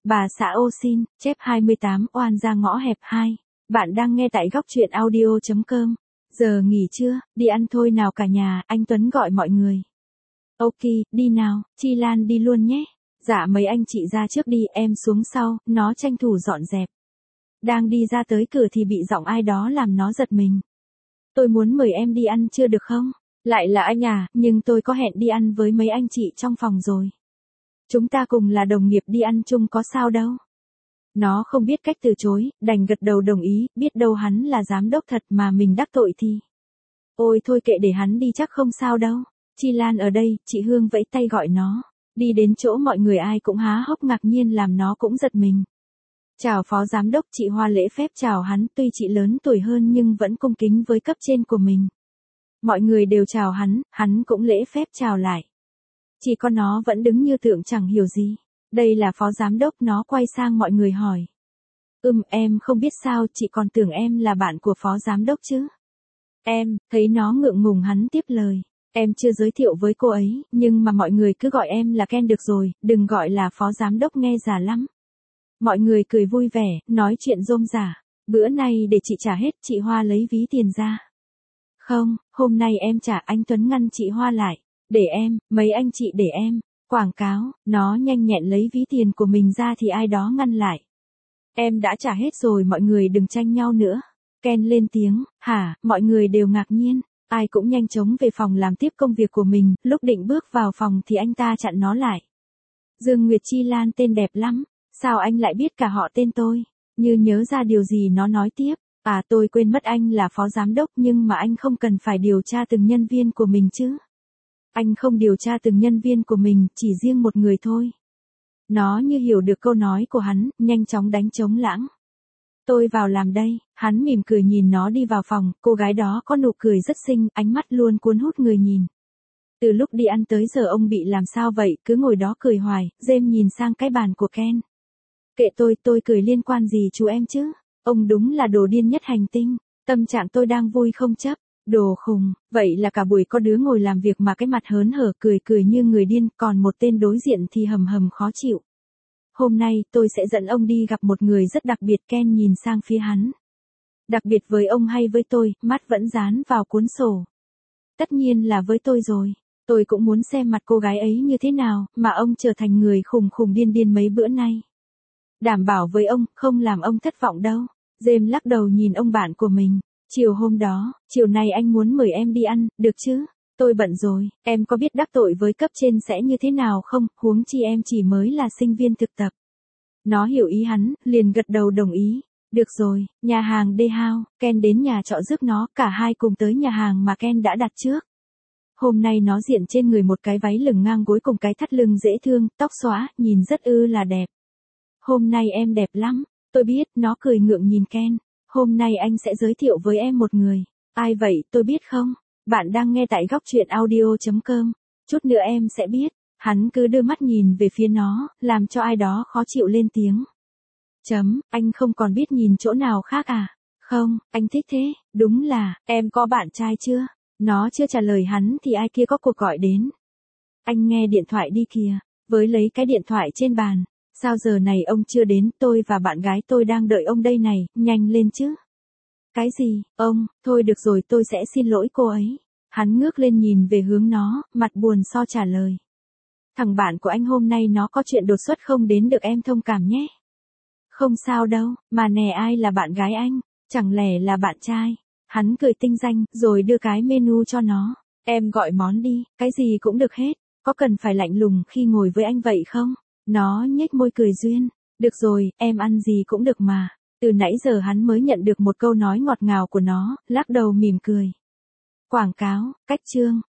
Bà xã ô xin, chép 28 oan ra ngõ hẹp 2. Bạn đang nghe tại góc truyện audio.com. Giờ nghỉ trưa, đi ăn thôi nào cả nhà, anh Tuấn gọi mọi người. Ok, đi nào, Chi Lan đi luôn nhé. Dạ mấy anh chị ra trước đi, em xuống sau, nó tranh thủ dọn dẹp. Đang đi ra tới cửa thì bị giọng ai đó làm nó giật mình. Tôi muốn mời em đi ăn chưa được không? Lại là anh à, nhưng tôi có hẹn đi ăn với mấy anh chị trong phòng rồi. Chúng ta cùng là đồng nghiệp đi ăn chung có sao đâu. Nó không biết cách từ chối, đành gật đầu đồng ý, biết đâu hắn là giám đốc thật mà mình đắc tội thì. Ôi thôi kệ để hắn đi chắc không sao đâu. Chi Lan ở đây, chị Hương vẫy tay gọi nó. Đi đến chỗ mọi người ai cũng há hốc ngạc nhiên làm nó cũng giật mình. Chào phó giám đốc, chị Hoa lễ phép chào hắn, tuy chị lớn tuổi hơn nhưng vẫn cung kính với cấp trên của mình. Mọi người đều chào hắn cũng lễ phép chào lại. Chỉ có nó vẫn đứng như tượng chẳng hiểu gì. Đây là phó giám đốc, nó quay sang mọi người hỏi. Em không biết sao, chị còn tưởng em là bạn của phó giám đốc chứ. Em, thấy nó ngượng ngùng hắn tiếp lời. Em chưa giới thiệu với cô ấy, nhưng mà mọi người cứ gọi em là Ken được rồi, đừng gọi là phó giám đốc nghe già lắm. Mọi người cười vui vẻ, nói chuyện rôm rả. Bữa nay để chị trả hết, chị Hoa lấy ví tiền ra. Không, hôm nay em trả, anh Tuấn ngăn chị Hoa lại. Để em, mấy anh chị để em. Quảng cáo, nó nhanh nhẹn lấy ví tiền của mình ra thì ai đó ngăn lại. Em đã trả hết rồi, mọi người đừng tranh nhau nữa. Ken lên tiếng, hả, mọi người đều ngạc nhiên. Ai cũng nhanh chóng về phòng làm tiếp công việc của mình, lúc định bước vào phòng thì anh ta chặn nó lại. Dương Nguyệt Chi Lan tên đẹp lắm, sao anh lại biết cả họ tên tôi? Như nhớ ra điều gì nó nói tiếp, à tôi quên mất anh là phó giám đốc nhưng mà anh không cần phải điều tra từng nhân viên của mình chứ. Anh không điều tra từng nhân viên của mình, chỉ riêng một người thôi. Nó như hiểu được câu nói của hắn, nhanh chóng đánh trống lãng. Tôi vào làm đây, hắn mỉm cười nhìn nó đi vào phòng, cô gái đó có nụ cười rất xinh, ánh mắt luôn cuốn hút người nhìn. Từ lúc đi ăn tới giờ ông bị làm sao vậy, cứ ngồi đó cười hoài, James nhìn sang cái bàn của Ken. Kệ tôi cười liên quan gì chú em chứ, ông đúng là đồ điên nhất hành tinh, tâm trạng tôi đang vui không chấp. Đồ khùng, vậy là cả buổi có đứa ngồi làm việc mà cái mặt hớn hở cười như người điên, còn một tên đối diện thì hầm hầm khó chịu. Hôm nay tôi sẽ dẫn ông đi gặp một người rất đặc biệt. Ken nhìn sang phía hắn. Đặc biệt với ông hay với tôi, mắt vẫn dán vào cuốn sổ. Tất nhiên là với tôi rồi, tôi cũng muốn xem mặt cô gái ấy như thế nào, mà ông trở thành người khùng điên mấy bữa nay. Đảm bảo với ông, không làm ông thất vọng đâu. James lắc đầu nhìn ông bạn của mình. Chiều hôm đó, chiều nay anh muốn mời em đi ăn, được chứ? Tôi bận rồi, em có biết đắc tội với cấp trên sẽ như thế nào không, huống chi em chỉ mới là sinh viên thực tập. Nó hiểu ý hắn, liền gật đầu đồng ý. Được rồi, nhà hàng The House, Ken đến nhà trọ rước nó, cả hai cùng tới nhà hàng mà Ken đã đặt trước. Hôm nay nó diện trên người một cái váy lửng ngang gối cùng cái thắt lưng dễ thương, tóc xõa, nhìn rất là đẹp. Hôm nay em đẹp lắm, tôi biết, nó cười ngượng nhìn Ken. Hôm nay anh sẽ giới thiệu với em một người. Ai vậy, tôi biết không? Bạn đang nghe tại góc truyện audio.com. Chút nữa em sẽ biết. Hắn cứ đưa mắt nhìn về phía nó, làm cho ai đó khó chịu lên tiếng. Anh không còn biết nhìn chỗ nào khác à? Không, anh thích thế, đúng là, em có bạn trai chưa? Nó chưa trả lời hắn thì ai kia có cuộc gọi đến. Anh nghe điện thoại đi kìa, với lấy cái điện thoại trên bàn. Sao giờ này ông chưa đến, tôi và bạn gái tôi đang đợi ông đây này, nhanh lên chứ. Cái gì, ông, thôi được rồi tôi sẽ xin lỗi cô ấy. Hắn ngước lên nhìn về hướng nó, mặt buồn trả lời. Thằng bạn của anh hôm nay nó có chuyện đột xuất không đến được, em thông cảm nhé. Không sao đâu, mà nè ai là bạn gái anh, chẳng lẽ là bạn trai. Hắn cười tinh danh, rồi đưa cái menu cho nó. Em gọi món đi, cái gì cũng được hết, có cần phải lạnh lùng khi ngồi với anh vậy không? Nó nhếch môi cười duyên. Được rồi, em ăn gì cũng được mà. Từ nãy giờ hắn mới nhận được một câu nói ngọt ngào của nó, lắc đầu mỉm cười. Quảng cáo, cách chương,